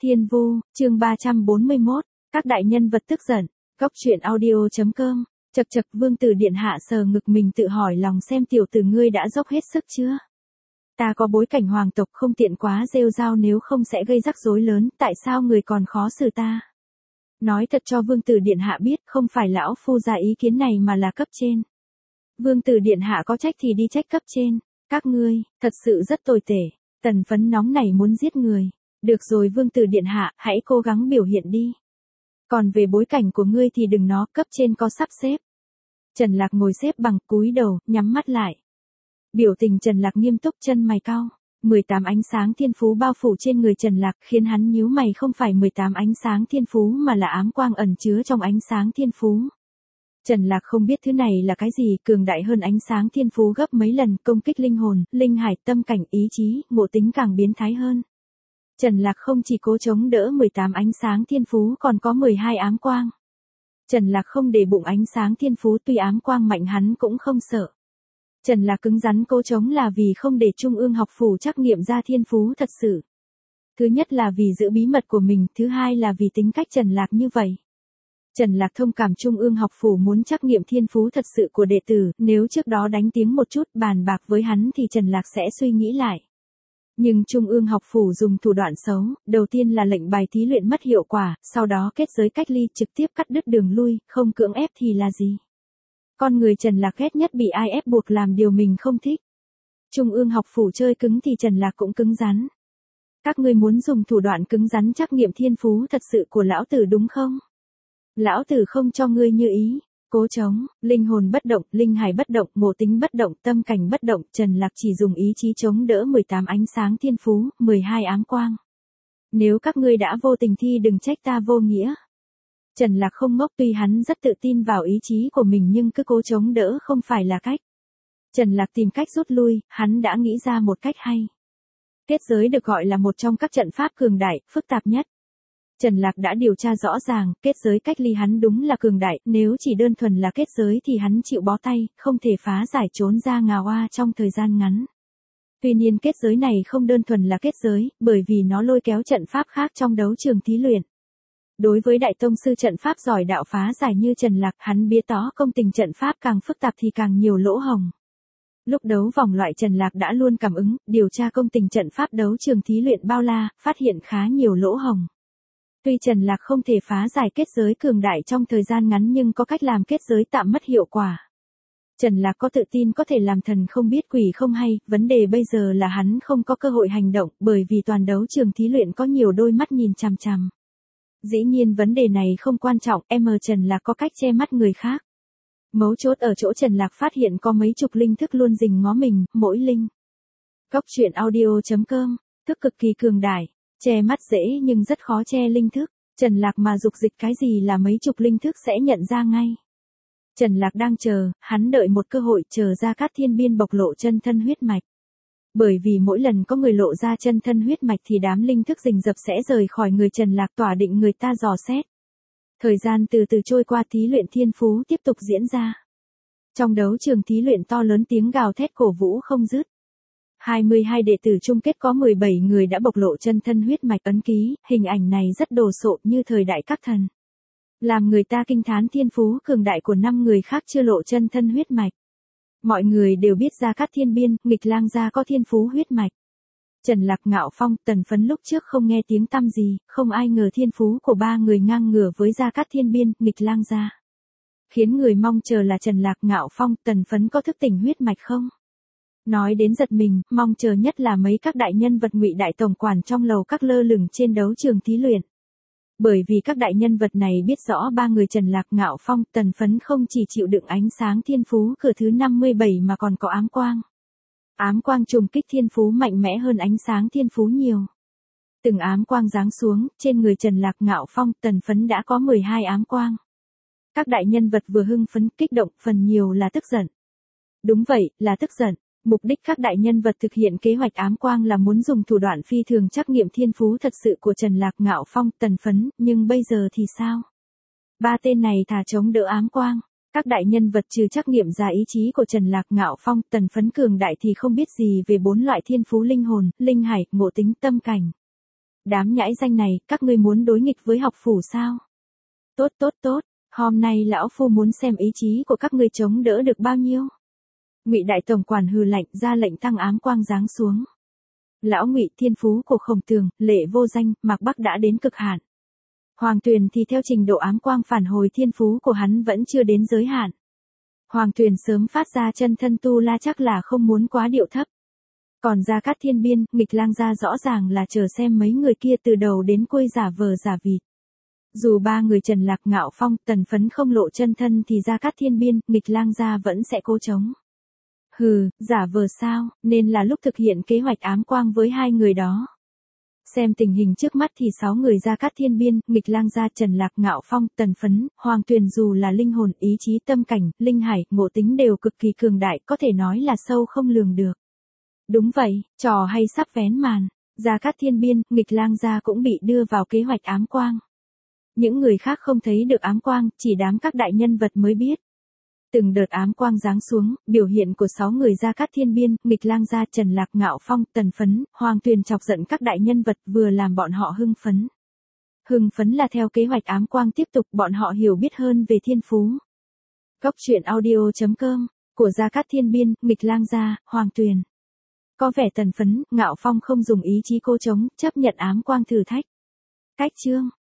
Thiên Vu, chương 341, các đại nhân vật tức giận, Cốc truyện audio.com, chậc chậc Vương Tử Điện Hạ sờ ngực mình tự hỏi lòng xem tiểu tử ngươi đã dốc hết sức chưa? Ta có bối cảnh hoàng tộc không tiện quá rêu rao nếu không sẽ gây rắc rối lớn, tại sao người còn khó xử ta? Nói thật cho Vương Tử Điện Hạ biết không phải lão phu ra ý kiến này mà là cấp trên. Vương Tử Điện Hạ có trách thì đi trách cấp trên, các ngươi, thật sự rất tồi tệ, Tần Phấn nóng này muốn giết người. Được rồi Vương Tử Điện Hạ, hãy cố gắng biểu hiện đi. Còn về bối cảnh của ngươi thì đừng nó, cấp trên có sắp xếp. Trần Lạc ngồi xếp bằng, cúi đầu, nhắm mắt lại. Biểu tình Trần Lạc nghiêm túc, chân mày cau. 18 ánh sáng thiên phú bao phủ trên người Trần Lạc khiến hắn nhíu mày, không phải 18 ánh sáng thiên phú mà là ám quang ẩn chứa trong ánh sáng thiên phú. Trần Lạc không biết thứ này là cái gì, cường đại hơn ánh sáng thiên phú gấp mấy lần, công kích linh hồn, linh hải, tâm cảnh, ý chí, ngộ tính càng biến thái hơn. Trần Lạc không chỉ cố chống đỡ 18 ánh sáng thiên phú còn có 12 ám quang. Trần Lạc không để bụng ánh sáng thiên phú, tuy ám quang mạnh hắn cũng không sợ. Trần Lạc cứng rắn cố chống là vì không để Trung ương học phủ trắc nghiệm ra thiên phú thật sự. Thứ nhất là vì giữ bí mật của mình, thứ hai là vì tính cách Trần Lạc như vậy. Trần Lạc thông cảm Trung ương học phủ muốn trắc nghiệm thiên phú thật sự của đệ tử, nếu trước đó đánh tiếng một chút bàn bạc với hắn thì Trần Lạc sẽ suy nghĩ lại. Nhưng Trung ương học phủ dùng thủ đoạn xấu, đầu tiên là lệnh bài thí luyện mất hiệu quả, sau đó kết giới cách ly trực tiếp cắt đứt đường lui, không cưỡng ép thì là gì? Con người Trần Lạc ghét nhất bị ai ép buộc làm điều mình không thích. Trung ương học phủ chơi cứng thì Trần Lạc cũng cứng rắn. Các ngươi muốn dùng thủ đoạn cứng rắn trắc nghiệm thiên phú thật sự của lão tử đúng không? Lão tử không cho ngươi như ý. Cố chống, linh hồn bất động, linh hải bất động, ngộ tính bất động, tâm cảnh bất động, Trần Lạc chỉ dùng ý chí chống đỡ 18 ánh sáng thiên phú, 12 ám quang. Nếu các ngươi đã vô tình thì đừng trách ta vô nghĩa. Trần Lạc không ngốc, tuy hắn rất tự tin vào ý chí của mình nhưng cứ cố chống đỡ không phải là cách. Trần Lạc tìm cách rút lui, hắn đã nghĩ ra một cách hay. Kết giới được gọi là một trong các trận pháp cường đại, phức tạp nhất. Trần Lạc đã điều tra rõ ràng, kết giới cách ly hắn đúng là cường đại, nếu chỉ đơn thuần là kết giới thì hắn chịu bó tay, không thể phá giải trốn ra ngào oa trong thời gian ngắn. Tuy nhiên kết giới này không đơn thuần là kết giới, bởi vì nó lôi kéo trận pháp khác trong đấu trường thí luyện. Đối với đại tông sư trận pháp giỏi đạo phá giải như Trần Lạc, hắn biết tỏ công tình trận pháp càng phức tạp thì càng nhiều lỗ hổng. Lúc đấu vòng loại Trần Lạc đã luôn cảm ứng, điều tra công tình trận pháp đấu trường thí luyện bao la, phát hiện khá nhiều lỗ hổng. Tuy Trần Lạc không thể phá giải kết giới cường đại trong thời gian ngắn nhưng có cách làm kết giới tạm mất hiệu quả. Trần Lạc có tự tin có thể làm thần không biết quỷ không hay, vấn đề bây giờ là hắn không có cơ hội hành động bởi vì toàn đấu trường thí luyện có nhiều đôi mắt nhìn chằm chằm. Dĩ nhiên vấn đề này không quan trọng, Trần Lạc có cách che mắt người khác. Mấu chốt ở chỗ Trần Lạc phát hiện có mấy chục linh thức luôn rình ngó mình, mỗi linh. Cốc truyện audio.com, thức cực kỳ cường đại. Che mắt dễ nhưng rất khó che linh thức, Trần Lạc mà dục dịch cái gì là mấy chục linh thức sẽ nhận ra ngay. Trần Lạc đang chờ, hắn đợi một cơ hội chờ Gia Cát Thiên Biên bộc lộ chân thân huyết mạch. Bởi vì mỗi lần có người lộ ra chân thân huyết mạch thì đám linh thức rình rập sẽ rời khỏi người Trần Lạc tỏa định người ta dò xét. Thời gian từ từ trôi qua, thí luyện thiên phú tiếp tục diễn ra. Trong đấu trường thí luyện to lớn tiếng gào thét cổ vũ không dứt. 22 đệ tử chung kết có 17 người đã bộc lộ chân thân huyết mạch ấn ký, hình ảnh này rất đồ sộ như thời đại các thần. Làm người ta kinh thán thiên phú cường đại của 5 người khác chưa lộ chân thân huyết mạch. Mọi người đều biết Gia Cát Thiên Biên, Nghịch Lang gia có thiên phú huyết mạch. Trần Lạc, Ngạo Phong, Tần Phấn lúc trước không nghe tiếng tăm gì, không ai ngờ thiên phú của ba người ngang ngửa với Gia Cát Thiên Biên, Nghịch Lang gia. Khiến người mong chờ là Trần Lạc, Ngạo Phong, Tần Phấn có thức tỉnh huyết mạch không? Nói đến giật mình, mong chờ nhất là mấy các đại nhân vật Ngụy đại tổng quản trong lầu các lơ lửng trên đấu trường thí luyện. Bởi vì các đại nhân vật này biết rõ ba người Trần Lạc, Ngạo Phong, Tần Phấn không chỉ chịu đựng ánh sáng thiên phú cửa thứ 57 mà còn có ám quang. Ám quang trùng kích thiên phú mạnh mẽ hơn ánh sáng thiên phú nhiều. Từng ám quang giáng xuống, trên người Trần Lạc, Ngạo Phong, Tần Phấn đã có 12 ám quang. Các đại nhân vật vừa hưng phấn, kích động, phần nhiều là tức giận. Đúng vậy, là tức giận. Mục đích các đại nhân vật thực hiện kế hoạch ám quang là muốn dùng thủ đoạn phi thường trắc nghiệm thiên phú thật sự của Trần Lạc, Ngạo Phong, Tần Phấn, nhưng bây giờ thì sao? Ba tên này thà chống đỡ ám quang. Các đại nhân vật trừ trắc nghiệm ra ý chí của Trần Lạc, Ngạo Phong, Tần Phấn cường đại thì không biết gì về 4 loại thiên phú linh hồn, linh hải, ngộ tính, tâm cảnh. Đám nhãi danh này, các ngươi muốn đối nghịch với học phủ sao? Tốt tốt tốt, hôm nay lão phu muốn xem ý chí của các ngươi chống đỡ được bao nhiêu. Ngụy đại tổng quản hừ lạnh ra lệnh tăng ám quang giáng xuống. Lão Ngụy thiên phú của Khổng Tường, Lệ Vô Danh, Mạc Bắc đã đến cực hạn. Hoàng Tuyền thì theo trình độ ám quang phản hồi thiên phú của hắn vẫn chưa đến giới hạn. Hoàng Tuyền sớm phát ra chân thân tu la chắc là không muốn quá điệu thấp. Còn Gia Cát Thiên Biên, Nghịch Lang gia rõ ràng là chờ xem mấy người kia từ đầu đến cuối giả vờ giả vịt. Dù ba người Trần Lạc, Ngạo Phong, Tần Phấn không lộ chân thân thì Gia Cát Thiên Biên, Nghịch Lang gia vẫn sẽ cố chống. Hừ, giả vờ sao, nên là lúc thực hiện kế hoạch ám quang với hai người đó. Xem tình hình trước mắt thì 6 người Gia Cát Thiên Biên, Nghịch Lang gia, Trần Lạc, Ngạo Phong, Tần Phấn, Hoàng Tuyền dù là linh hồn, ý chí, tâm cảnh, linh hải, ngộ tính đều cực kỳ cường đại, có thể nói là sâu không lường được. Đúng vậy, trò hay sắp vén màn, Gia Cát Thiên Biên, Nghịch Lang gia cũng bị đưa vào kế hoạch ám quang. Những người khác không thấy được ám quang, chỉ đám các đại nhân vật mới biết. Từng đợt ám quang giáng xuống, biểu hiện của 6 người Gia Cát Thiên Biên, Nghịch Lang gia, Trần Lạc, Ngạo Phong, Tần Phấn, Hoàng Tuyền chọc giận các đại nhân vật vừa làm bọn họ hưng phấn. Hưng phấn là theo kế hoạch ám quang tiếp tục bọn họ hiểu biết hơn về thiên phú. Cốc truyện audio.com, của Gia Cát Thiên Biên, Nghịch Lang gia, Hoàng Tuyền. Có vẻ Tần Phấn, Ngạo Phong không dùng ý chí cô chống, chấp nhận ám quang thử thách. Cách chương.